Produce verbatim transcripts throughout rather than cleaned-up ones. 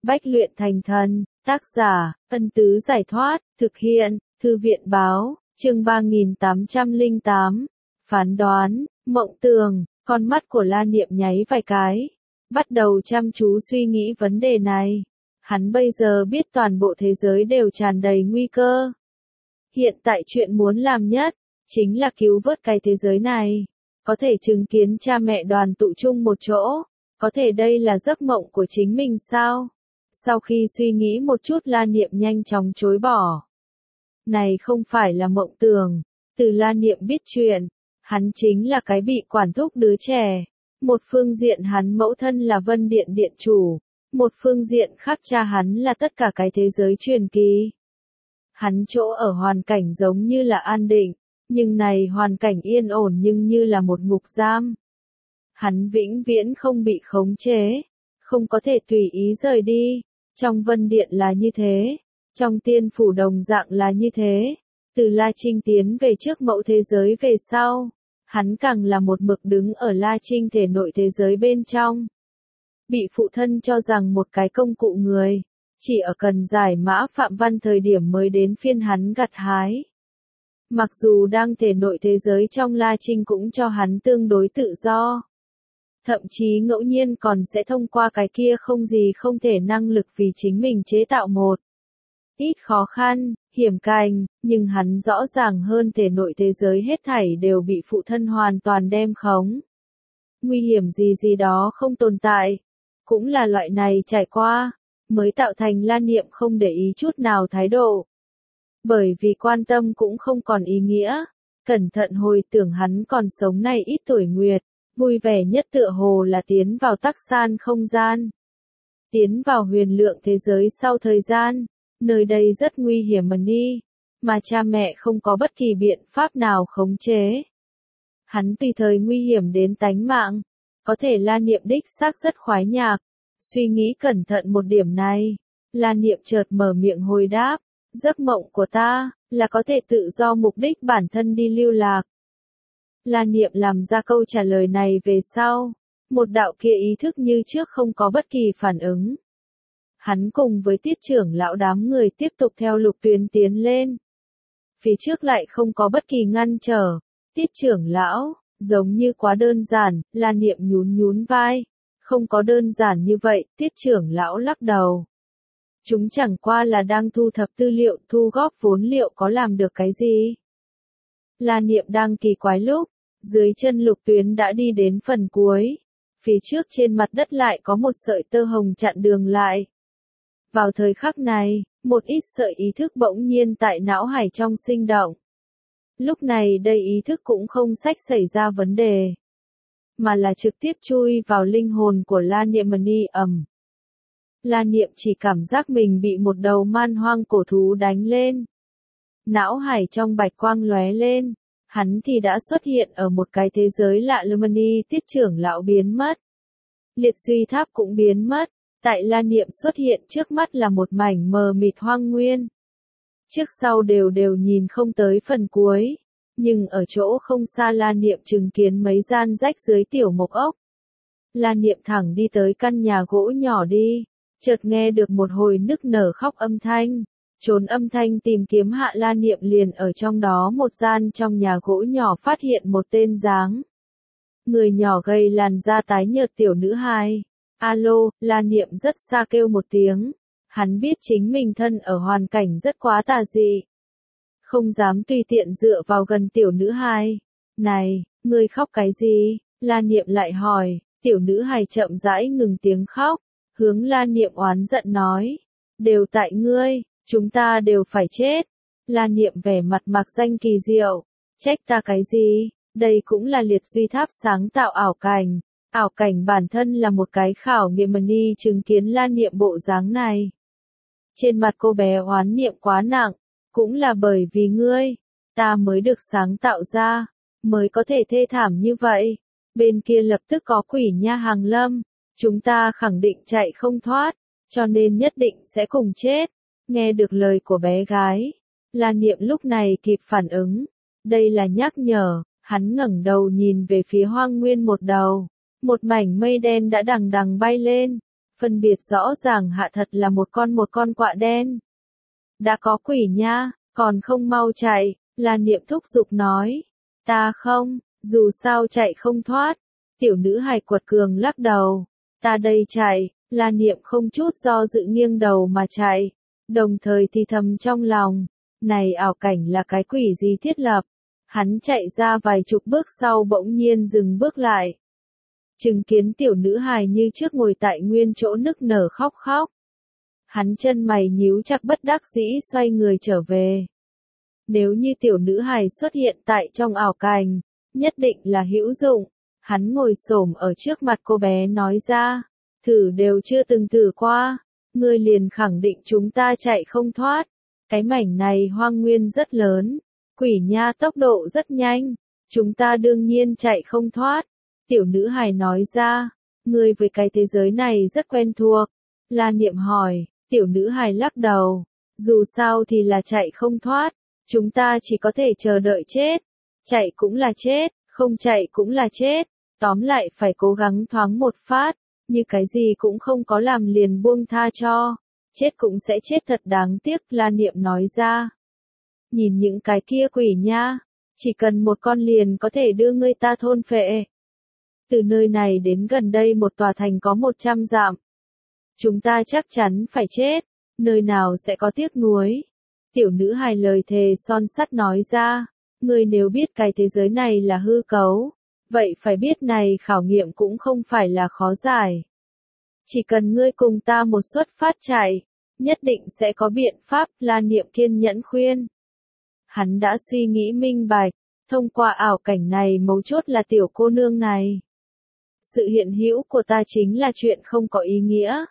Bách luyện thành thần, tác giả, Ân Tứ Giải Thoát, thực hiện, Thư viện Báo, chương ba nghìn tám trăm lẻ tám, phán đoán, mộng tường, con mắt của La Niệm nháy vài cái, bắt đầu chăm chú suy nghĩ vấn đề này. Hắn bây giờ biết toàn bộ thế giới đều tràn đầy nguy cơ. Hiện tại chuyện muốn làm nhất, chính là cứu vớt cái thế giới này. Có thể chứng kiến cha mẹ đoàn tụ chung một chỗ, có thể đây là giấc mộng của chính mình sao? Sau khi suy nghĩ một chút La Niệm nhanh chóng chối bỏ. Này không phải là mộng tưởng, từ La Niệm biết chuyện, hắn chính là cái bị quản thúc đứa trẻ. Một phương diện hắn mẫu thân là Vân Điện Điện chủ, một phương diện khác cha hắn là tất cả cái thế giới truyền kỳ. Hắn chỗ ở hoàn cảnh giống như là an định, nhưng này hoàn cảnh yên ổn nhưng như là một ngục giam. Hắn vĩnh viễn không bị khống chế, không có thể tùy ý rời đi. Trong Vân Điện là như thế, trong Tiên Phủ đồng dạng là như thế. Từ La Trinh tiến về trước mẫu thế giới về sau, hắn càng là một mực đứng ở La Trinh thể nội thế giới bên trong. Bị phụ thân cho rằng một cái công cụ người, chỉ ở cần giải mã phạm văn thời điểm mới đến phiên hắn gặt hái. Mặc dù đang thể nội thế giới trong La Trinh cũng cho hắn tương đối tự do. Thậm chí ngẫu nhiên còn sẽ thông qua cái kia không gì không thể năng lực vì chính mình chế tạo một ít khó khăn, hiểm cảnh, nhưng hắn rõ ràng hơn thể nội thế giới hết thảy đều bị phụ thân hoàn toàn đem khống. Nguy hiểm gì gì đó không tồn tại, cũng là loại này trải qua, mới tạo thành La Niệm không để ý chút nào thái độ. Bởi vì quan tâm cũng không còn ý nghĩa, cẩn thận hồi tưởng hắn còn sống này ít tuổi nguyệt, vui vẻ nhất tựa hồ là tiến vào tắc san không gian. Tiến vào huyền lượng thế giới sau thời gian, nơi đây rất nguy hiểm mà đi, mà cha mẹ không có bất kỳ biện pháp nào khống chế. Hắn tùy thời nguy hiểm đến tánh mạng, có thể La Niệm đích xác rất khoái nhạc. Suy nghĩ cẩn thận một điểm này, La Niệm chợt mở miệng hồi đáp, giấc mộng của ta, là có thể tự do mục đích bản thân đi lưu lạc. La Niệm làm ra câu trả lời này về sau, một đạo kia ý thức như trước không có bất kỳ phản ứng. Hắn cùng với tiết trưởng lão đám người tiếp tục theo lục tuyến tiến lên. Phía trước lại không có bất kỳ ngăn trở, tiết trưởng lão, giống như quá đơn giản, La Niệm nhún nhún vai. Không có đơn giản như vậy, tiết trưởng lão lắc đầu. Chúng chẳng qua là đang thu thập tư liệu, thu góp vốn liệu có làm được cái gì. La Niệm đang kỳ quái lúc, dưới chân lục tuyến đã đi đến phần cuối. Phía trước trên mặt đất lại có một sợi tơ hồng chặn đường lại. Vào thời khắc này, một ít sợi ý thức bỗng nhiên tại não hải trong sinh động. Lúc này đây ý thức cũng không sách xảy ra vấn đề, mà là trực tiếp chui vào linh hồn của La Niệm Ni ầm. La Niệm chỉ cảm giác mình bị một đầu man hoang cổ thú đánh lên. Não hải trong bạch quang lóe lên, hắn thì đã xuất hiện ở một cái thế giới lạ Lumani, tiết trưởng lão biến mất. Liệt duy tháp cũng biến mất, tại La Niệm xuất hiện trước mắt là một mảnh mờ mịt hoang nguyên. Trước sau đều đều nhìn không tới phần cuối. Nhưng ở chỗ không xa La Niệm chứng kiến mấy gian rách dưới tiểu mộc ốc. La Niệm thẳng đi tới căn nhà gỗ nhỏ đi, chợt nghe được một hồi nức nở khóc âm thanh. Trốn âm thanh tìm kiếm hạ La Niệm liền ở trong đó một gian trong nhà gỗ nhỏ phát hiện một tên dáng. Người nhỏ gầy làn da tái nhợt tiểu nữ hài. Alo, La Niệm rất xa kêu một tiếng. Hắn biết chính mình thân ở hoàn cảnh rất quá tà dị. Không dám tùy tiện dựa vào gần tiểu nữ hài. Này, ngươi khóc cái gì? La Niệm lại hỏi. Tiểu nữ hài chậm rãi ngừng tiếng khóc, hướng La Niệm oán giận nói. Đều tại ngươi, chúng ta đều phải chết. La Niệm vẻ mặt mạc danh kỳ diệu. Trách ta cái gì? Đây cũng là liệt duy tháp sáng tạo ảo cảnh. Ảo cảnh bản thân là một cái khảo nghiệm mà đi chứng kiến La Niệm bộ dáng này. Trên mặt cô bé oán niệm quá nặng. Cũng là bởi vì ngươi, ta mới được sáng tạo ra, mới có thể thê thảm như vậy. Bên kia lập tức có quỷ nha hàng lâm, chúng ta khẳng định chạy không thoát, cho nên nhất định sẽ cùng chết. Nghe được lời của bé gái, La Niệm lúc này kịp phản ứng. Đây là nhắc nhở, hắn ngẩng đầu nhìn về phía hoang nguyên một đầu. Một mảnh mây đen đã đằng đằng bay lên, phân biệt rõ ràng hạ thật là một con một con quạ đen. Đã có quỷ nha, còn không mau chạy, La Niệm thúc giục nói. Ta không, dù sao chạy không thoát. Tiểu nữ hài quật cường lắc đầu. Ta đây chạy, La Niệm không chút do dự nghiêng đầu mà chạy, đồng thời thì thầm trong lòng. Này ảo cảnh là cái quỷ gì thiết lập? Hắn chạy ra vài chục bước sau bỗng nhiên dừng bước lại. Chứng kiến tiểu nữ hài như trước ngồi tại nguyên chỗ nức nở khóc khóc. Hắn chân mày nhíu chặt bất đắc dĩ xoay người trở về. Nếu như tiểu nữ hài xuất hiện tại trong ảo cảnh, nhất định là hữu dụng. Hắn ngồi xổm ở trước mặt cô bé nói ra, thử đều chưa từng thử qua, ngươi liền khẳng định chúng ta chạy không thoát. Cái mảnh này hoang nguyên rất lớn, quỷ nha tốc độ rất nhanh, chúng ta đương nhiên chạy không thoát. Tiểu nữ hài nói ra, ngươi với cái thế giới này rất quen thuộc. La Niệm hỏi, tiểu nữ hài lắc đầu, dù sao thì là chạy không thoát, chúng ta chỉ có thể chờ đợi chết. Chạy cũng là chết, không chạy cũng là chết, tóm lại phải cố gắng thoáng một phát, như cái gì cũng không có làm liền buông tha cho. Chết cũng sẽ chết thật đáng tiếc, La Niệm nói ra. Nhìn những cái kia quỷ nha, chỉ cần một con liền có thể đưa ngươi ta thôn phệ. Từ nơi này đến gần đây một tòa thành có một trăm dặm. Chúng ta chắc chắn phải chết, nơi nào sẽ có tiếc nuối. Tiểu nữ hài lời thề son sắt nói ra, ngươi nếu biết cái thế giới này là hư cấu, vậy phải biết này khảo nghiệm cũng không phải là khó giải. Chỉ cần ngươi cùng ta một xuất phát chạy, nhất định sẽ có biện pháp, La Niệm kiên nhẫn khuyên. Hắn đã suy nghĩ minh bạch, thông qua ảo cảnh này mấu chốt là tiểu cô nương này. Sự hiện hữu của ta chính là chuyện không có ý nghĩa.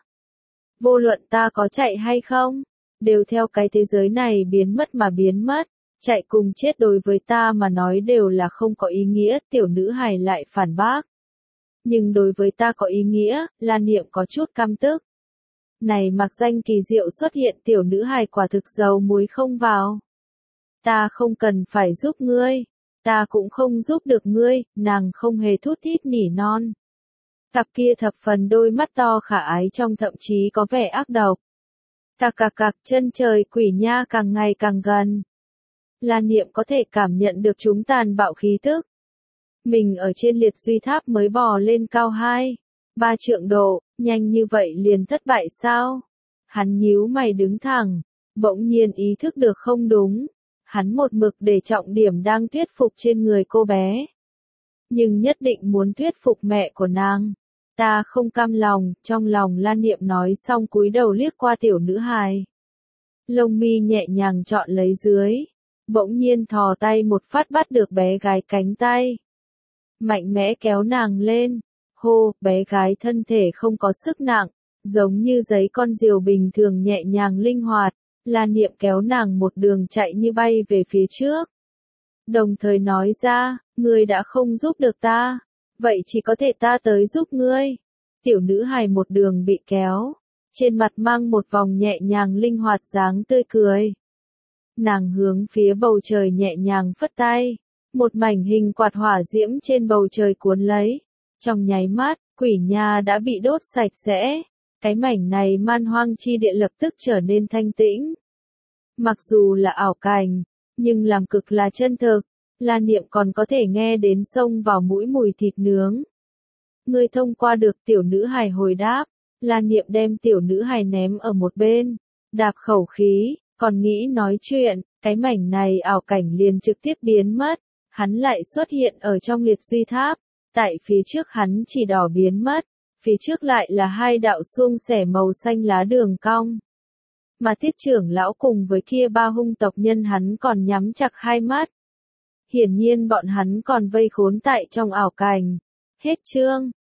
Vô luận ta có chạy hay không, đều theo cái thế giới này biến mất mà biến mất. Chạy cùng chết đối với ta mà nói đều là không có ý nghĩa, tiểu nữ hài lại phản bác. Nhưng đối với ta có ý nghĩa, La Niệm có chút căm tức. Này mặc danh kỳ diệu xuất hiện tiểu nữ hài quả thực dầu muối không vào. Ta không cần phải giúp ngươi, ta cũng không giúp được ngươi, nàng không hề thút thít nỉ non. Cặp kia thập phần đôi mắt to khả ái trong thậm chí có vẻ ác độc. Cạc cạc cạc chân trời quỷ nha càng ngày càng gần. La Niệm có thể cảm nhận được chúng tàn bạo khí tức. Mình ở trên liệt duy tháp mới bò lên cao hai, ba trượng độ, nhanh như vậy liền thất bại sao? Hắn nhíu mày đứng thẳng, bỗng nhiên ý thức được không đúng. Hắn một mực để trọng điểm đang thuyết phục trên người cô bé. Nhưng nhất định muốn thuyết phục mẹ của nàng. Ta không cam lòng, trong lòng La Niệm nói xong cúi đầu liếc qua tiểu nữ hài. Lông mi nhẹ nhàng chọn lấy dưới. Bỗng nhiên thò tay một phát bắt được bé gái cánh tay. Mạnh mẽ kéo nàng lên. Hô, bé gái thân thể không có sức nặng, giống như giấy con diều bình thường nhẹ nhàng linh hoạt. La Niệm kéo nàng một đường chạy như bay về phía trước. Đồng thời nói ra, ngươi đã không giúp được ta, vậy chỉ có thể ta tới giúp ngươi. Tiểu nữ hài một đường bị kéo, trên mặt mang một vòng nhẹ nhàng linh hoạt dáng tươi cười. Nàng hướng phía bầu trời nhẹ nhàng phất tay, một mảnh hình quạt hỏa diễm trên bầu trời cuốn lấy. Trong nháy mắt, quỷ nha đã bị đốt sạch sẽ. Cái mảnh này man hoang chi địa lập tức trở nên thanh tĩnh. Mặc dù là ảo cảnh, nhưng làm cực là chân thực, La Niệm còn có thể nghe đến xông vào mũi mùi thịt nướng. Ngươi thông qua được, tiểu nữ hài hồi đáp. La Niệm đem tiểu nữ hài ném ở một bên, đạp khẩu khí, còn nghĩ nói chuyện, cái mảnh này ảo cảnh liền trực tiếp biến mất. Hắn lại xuất hiện ở trong liệt duy tháp, tại phía trước hắn chỉ đỏ biến mất, phía trước lại là hai đạo suông xẻ màu xanh lá đường cong. Mà Tiết trưởng lão cùng với kia ba hung tộc nhân hắn còn nhắm chặt hai mắt. Hiển nhiên bọn hắn còn vây khốn tại trong ảo cảnh. Hết chương.